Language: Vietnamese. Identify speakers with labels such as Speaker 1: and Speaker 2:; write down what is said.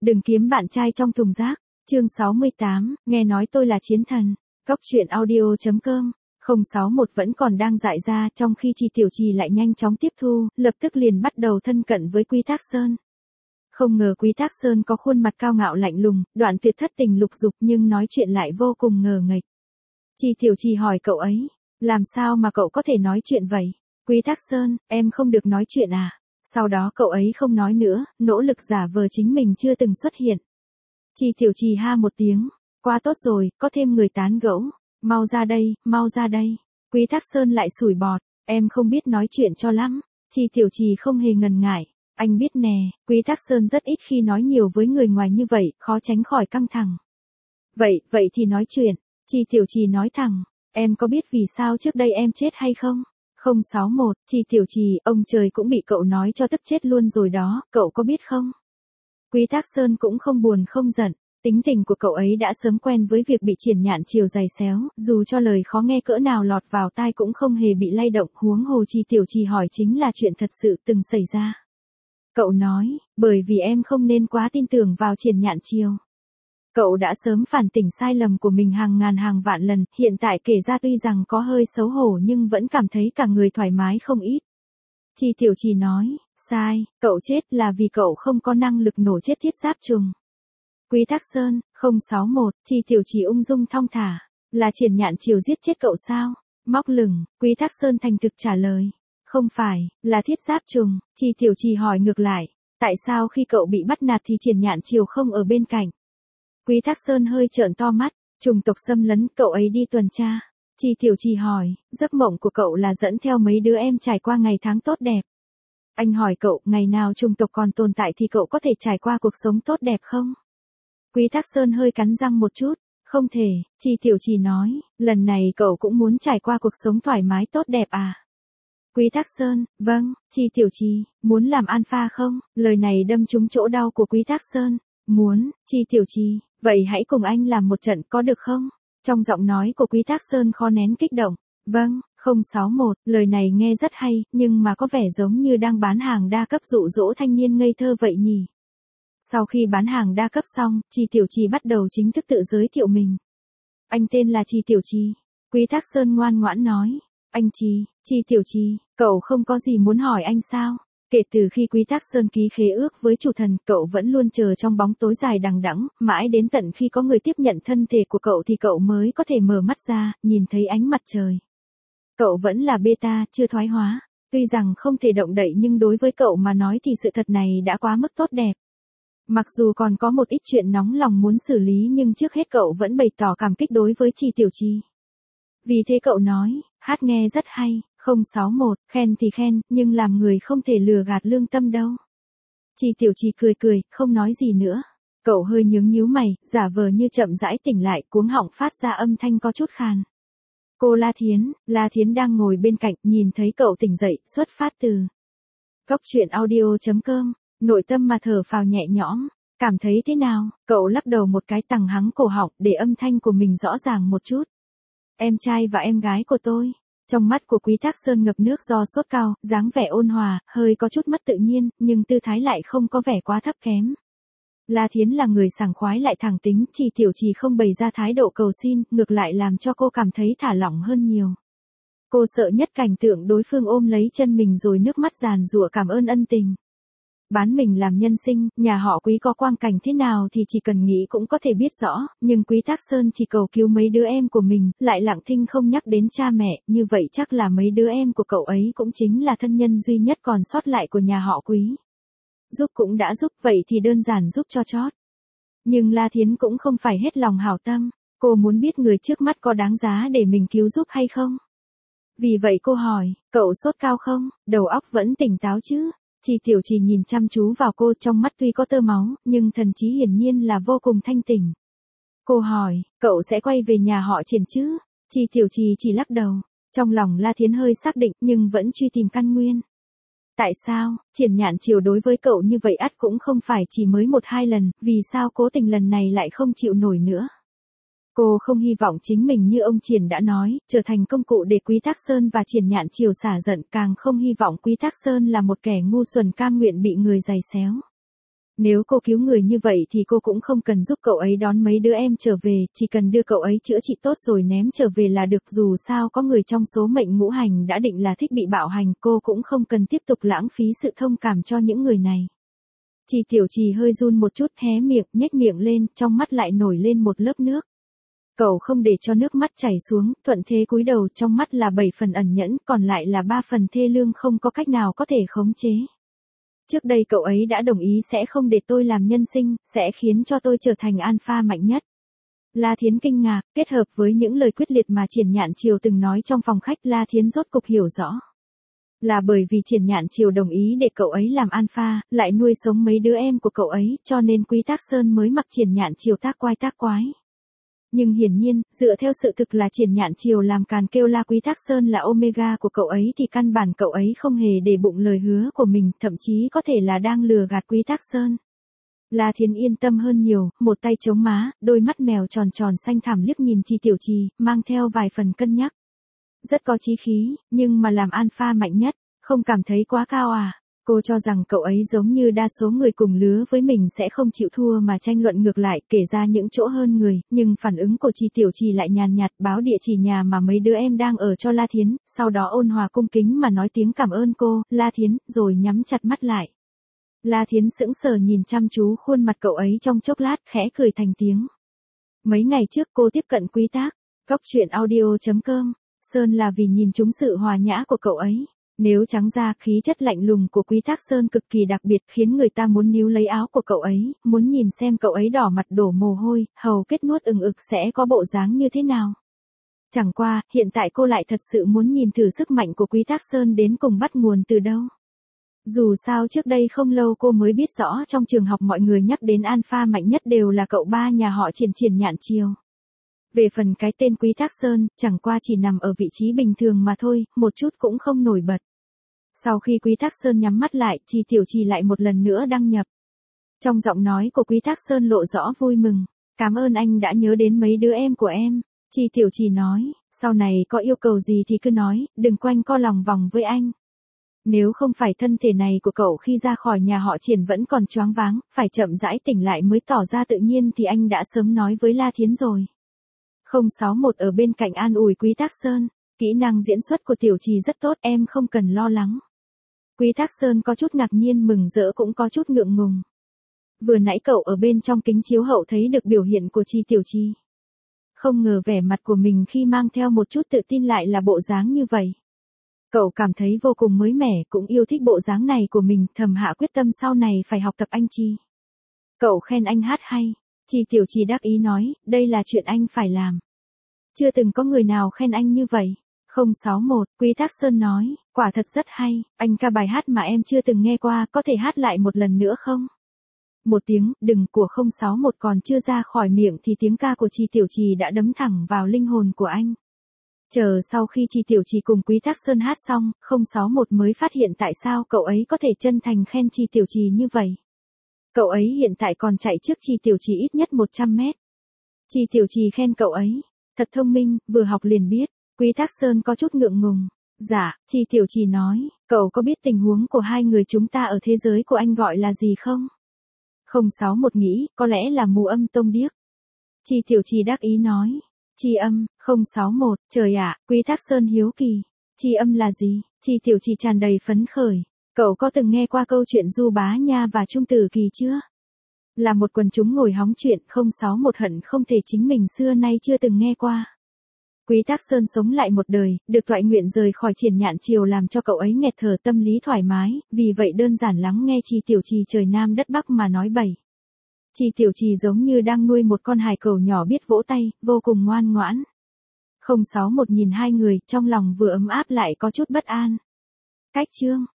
Speaker 1: Đừng kiếm bạn trai trong thùng rác. Chương 68, nghe nói tôi là chiến thần. Cóc truyện audio.com. 061 vẫn còn đang dại ra, trong khi Chi Tiểu Trì lại nhanh chóng tiếp thu, lập tức liền bắt đầu thân cận với Quý Thác Sơn. Không ngờ Quý Thác Sơn có khuôn mặt cao ngạo lạnh lùng, đoạn tuyệt thất tình lục dục nhưng nói chuyện lại vô cùng ngờ nghệch. Chi Tiểu Trì hỏi cậu ấy, làm sao mà cậu có thể nói chuyện vậy? Quý Thác Sơn, em không được nói chuyện à? Sau đó cậu ấy không nói nữa, nỗ lực giả vờ chính mình chưa từng xuất hiện. Chi Tiểu Trì ha một tiếng, quá tốt rồi, có thêm người tán gẫu. Mau ra đây, mau ra đây. Quý Thác Sơn lại sủi bọt, em không biết nói chuyện cho lắm. Chi Tiểu Trì không hề ngần ngại, anh biết nè, Quý Thác Sơn rất ít khi nói nhiều với người ngoài như vậy, khó tránh khỏi căng thẳng. Vậy thì nói chuyện. Chi Tiểu Trì nói thẳng, em có biết vì sao trước đây em chết hay không? 061, Chi Tiểu Trì, ông trời cũng bị cậu nói cho tức chết luôn rồi đó, cậu có biết không? Quý Thác Sơn cũng không buồn không giận, tính tình của cậu ấy đã sớm quen với việc bị Triển Nhạn chiều giày xéo, dù cho lời khó nghe cỡ nào lọt vào tai cũng không hề bị lay động, huống hồ Chi Tiểu Trì hỏi chính là chuyện thật sự từng xảy ra. Cậu nói, bởi vì em không nên quá tin tưởng vào Triển Nhạn chiều. Cậu đã sớm phản tỉnh sai lầm của mình hàng ngàn hàng vạn lần, hiện tại kể ra tuy rằng có hơi xấu hổ nhưng vẫn cảm thấy cả người thoải mái không ít. Chi Tiểu Trì nói, sai, cậu chết là vì cậu không có năng lực nổ chết thiết giáp trùng. Quý Thác Sơn, 061, Chi Tiểu Trì ung dung thong thả, là Triển Nhạn chiều giết chết cậu sao? Móc lửng, Quý Thác Sơn thành thực trả lời, không phải, là thiết giáp trùng. Chi Tiểu Trì hỏi ngược lại, tại sao khi cậu bị bắt nạt thì Triển Nhạn chiều không ở bên cạnh? Quý Thác Sơn hơi trợn to mắt, chủng tộc xâm lấn, cậu ấy đi tuần tra. Chi Tiểu Trì hỏi, giấc mộng của cậu là dẫn theo mấy đứa em trải qua ngày tháng tốt đẹp. Anh hỏi cậu, ngày nào chủng tộc còn tồn tại thì cậu có thể trải qua cuộc sống tốt đẹp không? Quý Thác Sơn hơi cắn răng một chút, không thể. Chi Tiểu Trì nói, lần này cậu cũng muốn trải qua cuộc sống thoải mái tốt đẹp à? Quý Thác Sơn, vâng. Chi Tiểu Trì, muốn làm alpha không? Lời này đâm trúng chỗ đau của Quý Thác Sơn. Muốn. Chi Tiểu Trì, vậy hãy cùng anh làm một trận có được không? Trong giọng nói của Quý Thác Sơn khó nén kích động. Vâng. 061, lời này nghe rất hay, nhưng mà có vẻ giống như đang bán hàng đa cấp dụ dỗ thanh niên ngây thơ vậy nhỉ? Sau khi bán hàng đa cấp xong, Chi Tiểu Trì bắt đầu chính thức tự giới thiệu mình. Anh tên là Chi Tiểu Trì. Quý Thác Sơn ngoan ngoãn nói. Anh Chi Tiểu Trì, cậu không có gì muốn hỏi anh sao? Kể từ khi Quý Thác Sơn ký khế ước với chủ thần, cậu vẫn luôn chờ trong bóng tối dài đằng đẵng, mãi đến tận khi có người tiếp nhận thân thể của cậu thì cậu mới có thể mở mắt ra, nhìn thấy ánh mặt trời. Cậu vẫn là beta, chưa thoái hóa. Tuy rằng không thể động đậy nhưng đối với cậu mà nói thì sự thật này đã quá mức tốt đẹp. Mặc dù còn có một ít chuyện nóng lòng muốn xử lý nhưng trước hết cậu vẫn bày tỏ cảm kích đối với Chi Tiểu Trì. Vì thế cậu nói, hát nghe rất hay. 061, khen thì khen, nhưng làm người không thể lừa gạt lương tâm đâu. Chi Tiểu Trì cười, không nói gì nữa. Cậu hơi nhíu mày, giả vờ như chậm rãi tỉnh lại, cuống họng phát ra âm thanh có chút khàn. Cô La Thiến đang ngồi bên cạnh, nhìn thấy cậu tỉnh dậy, xuất phát từ Cóc truyện audio.com, nội tâm mà thở phào nhẹ nhõm. Cảm thấy thế nào? Cậu lắc đầu một cái, tằng hắng cổ họng để âm thanh của mình rõ ràng một chút. Em trai và em gái của tôi. Trong mắt của Quý Thác Sơn ngập nước do sốt cao, dáng vẻ ôn hòa, hơi có chút mất tự nhiên, nhưng tư thái lại không có vẻ quá thấp kém. La Thiến là người sảng khoái lại thẳng tính, Chi Tiểu Trì không bày ra thái độ cầu xin, ngược lại làm cho cô cảm thấy thả lỏng hơn nhiều. Cô sợ nhất cảnh tượng đối phương ôm lấy chân mình rồi nước mắt giàn giụa cảm ơn ân tình. Bán mình làm nhân sinh, nhà họ Quý có quang cảnh thế nào thì chỉ cần nghĩ cũng có thể biết rõ, nhưng Quý Thác Sơn chỉ cầu cứu mấy đứa em của mình, lại lặng thinh không nhắc đến cha mẹ, như vậy chắc là mấy đứa em của cậu ấy cũng chính là thân nhân duy nhất còn sót lại của nhà họ Quý. Giúp cũng đã giúp, vậy thì đơn giản giúp cho chót. Nhưng La Thiến cũng không phải hết lòng hảo tâm, cô muốn biết người trước mắt có đáng giá để mình cứu giúp hay không. Vì vậy cô hỏi, cậu sốt cao không, đầu óc vẫn tỉnh táo chứ? Chi Tiểu Trì nhìn chăm chú vào cô, trong mắt tuy có tơ máu, nhưng thần trí hiển nhiên là vô cùng thanh tỉnh. Cô hỏi, cậu sẽ quay về nhà họ Triển chứ? Chi Tiểu Trì chỉ lắc đầu. Trong lòng La Thiến hơi xác định nhưng vẫn truy tìm căn nguyên. Tại sao, Triển Nhạn chiều đối với cậu như vậy ắt cũng không phải chỉ mới 1-2 lần, vì sao cố tình lần này lại không chịu nổi nữa? Cô không hy vọng chính mình như ông Triển đã nói, trở thành công cụ để Quý Thác Sơn và Triển Nhạn chiều xả giận, càng không hy vọng Quý Thác Sơn là một kẻ ngu xuẩn cam nguyện bị người giày xéo. Nếu cô cứu người như vậy thì cô cũng không cần giúp cậu ấy đón mấy đứa em trở về, chỉ cần đưa cậu ấy chữa trị tốt rồi ném trở về là được, dù sao có người trong số mệnh ngũ hành đã định là thích bị bạo hành, cô cũng không cần tiếp tục lãng phí sự thông cảm cho những người này. Chi Tiểu Trì hơi run một chút, hé miệng, nhếch miệng lên, trong mắt lại nổi lên một lớp nước. Cậu không để cho nước mắt chảy xuống, thuận thế cúi đầu, trong mắt là 7 phần ẩn nhẫn, còn lại là 3 phần thê lương không có cách nào có thể khống chế. Trước đây cậu ấy đã đồng ý sẽ không để tôi làm nhân sinh, sẽ khiến cho tôi trở thành alpha mạnh nhất. La Thiến kinh ngạc, kết hợp với những lời quyết liệt mà Triển Nhạn Triều từng nói trong phòng khách, La Thiến rốt cục hiểu rõ. Là bởi vì Triển Nhạn Triều đồng ý để cậu ấy làm alpha, lại nuôi sống mấy đứa em của cậu ấy, cho nên Quý Tác Sơn mới mặc Triển Nhạn Triều tác quái. Nhưng hiển nhiên, dựa theo sự thực là Triển Nhạn Triều làm càn kêu la Quý Tác Sơn là omega của cậu ấy thì căn bản cậu ấy không hề để bụng lời hứa của mình, thậm chí có thể là đang lừa gạt Quý Tác Sơn. La Thiến yên tâm hơn nhiều, một tay chống má, đôi mắt mèo tròn tròn xanh thẳm liếc nhìn Chi Tiểu Trì, mang theo vài phần cân nhắc. Rất có chí khí, nhưng mà làm alpha mạnh nhất, không cảm thấy quá cao à? Cô cho rằng cậu ấy giống như đa số người cùng lứa với mình sẽ không chịu thua mà tranh luận ngược lại, kể ra những chỗ hơn người, nhưng phản ứng của Chi Tiểu Trì lại nhàn nhạt, báo địa chỉ nhà mà mấy đứa em đang ở cho La Thiến, sau đó ôn hòa cung kính mà nói tiếng cảm ơn cô, La Thiến, rồi nhắm chặt mắt lại. La Thiến sững sờ nhìn chăm chú khuôn mặt cậu ấy trong chốc lát, khẽ cười thành tiếng. Mấy ngày trước cô tiếp cận Quý Tác, Cóc Truyện Audio.com, Sơn là vì nhìn trúng sự hòa nhã của cậu ấy. Nếu trắng ra, khí chất lạnh lùng của Quý Tác Sơn cực kỳ đặc biệt, khiến người ta muốn níu lấy áo của cậu ấy, muốn nhìn xem cậu ấy đỏ mặt đổ mồ hôi, hầu kết nuốt ừng ực sẽ có bộ dáng như thế nào. Chẳng qua, hiện tại cô lại thật sự muốn nhìn thử sức mạnh của Quý Tác Sơn đến cùng bắt nguồn từ đâu. Dù sao trước đây không lâu cô mới biết rõ trong trường học mọi người nhắc đến alpha mạnh nhất đều là cậu ba nhà họ Triển Nhạn Triều. Về phần cái tên Quý Tác Sơn, chẳng qua chỉ nằm ở vị trí bình thường mà thôi, một chút cũng không nổi bật. Sau khi Quý Tác Sơn nhắm mắt lại, Chi Tiểu Trì lại một lần nữa đăng nhập. Trong giọng nói của Quý Tác Sơn lộ rõ vui mừng. Cảm ơn anh đã nhớ đến mấy đứa em của em. Chi Tiểu Trì nói, sau này có yêu cầu gì thì cứ nói, đừng quanh co lòng vòng với anh. Nếu không phải thân thể này của cậu khi ra khỏi nhà họ Triển vẫn còn choáng váng, phải chậm rãi tỉnh lại mới tỏ ra tự nhiên thì anh đã sớm nói với La Thiến rồi. 061 ở bên cạnh an ủi Quý Tác Sơn, kỹ năng diễn xuất của Tiểu Trì rất tốt, em không cần lo lắng. Quý Tác Sơn có chút ngạc nhiên, mừng rỡ cũng có chút ngượng ngùng. Vừa nãy cậu ở bên trong kính chiếu hậu thấy được biểu hiện của Chi Tiểu Trì. Không ngờ vẻ mặt của mình khi mang theo một chút tự tin lại là bộ dáng như vậy. Cậu cảm thấy vô cùng mới mẻ, cũng yêu thích bộ dáng này của mình, thầm hạ quyết tâm sau này phải học tập anh Chi. Cậu khen anh hát hay. Chi Tiểu Trì đắc ý nói, đây là chuyện anh phải làm. Chưa từng có người nào khen anh như vậy. 061, Quý Tác Sơn nói, quả thật rất hay, anh ca bài hát mà em chưa từng nghe qua, có thể hát lại một lần nữa không? Một tiếng, đừng của 061 còn chưa ra khỏi miệng thì tiếng ca của Chi Tiểu Trì đã đấm thẳng vào linh hồn của anh. Chờ sau khi Chi Tiểu Trì cùng Quý Tác Sơn hát xong, 061 mới phát hiện tại sao cậu ấy có thể chân thành khen Chi Tiểu Trì như vậy. Cậu ấy hiện tại còn chạy trước Chi Tiểu Trì ít nhất 100 mét. Chi Tiểu Trì khen cậu ấy, thật thông minh, vừa học liền biết. Quý Tác Sơn có chút ngượng ngùng. Dạ, Chi Tiểu Trì nói, cậu có biết tình huống của hai người chúng ta ở thế giới của anh gọi là gì không? 061 nghĩ, có lẽ là mù âm tông điếc. Chi Tiểu Trì đắc ý nói, chi âm, 061, trời ạ, Quý Tác Sơn hiếu kỳ. Chi âm là gì? Chi Tiểu Trì tràn đầy phấn khởi. Cậu có từng nghe qua câu chuyện Du Bá Nha và Trung Tử Kỳ chưa? Là một quần chúng ngồi hóng chuyện, 061 hận không thể chính mình xưa nay chưa từng nghe qua. Quý Tác Sơn sống lại một đời, được toại nguyện rời khỏi Triển Nhạn Triều làm cho cậu ấy nghẹt thở, tâm lý thoải mái, vì vậy đơn giản lắng nghe Chi Tiểu Trì trời Nam đất Bắc mà nói bậy. Chi Tiểu Trì giống như đang nuôi một con hải cẩu nhỏ biết vỗ tay, vô cùng ngoan ngoãn. 061 nhìn hai người, trong lòng vừa ấm áp lại có chút bất an. Cách chương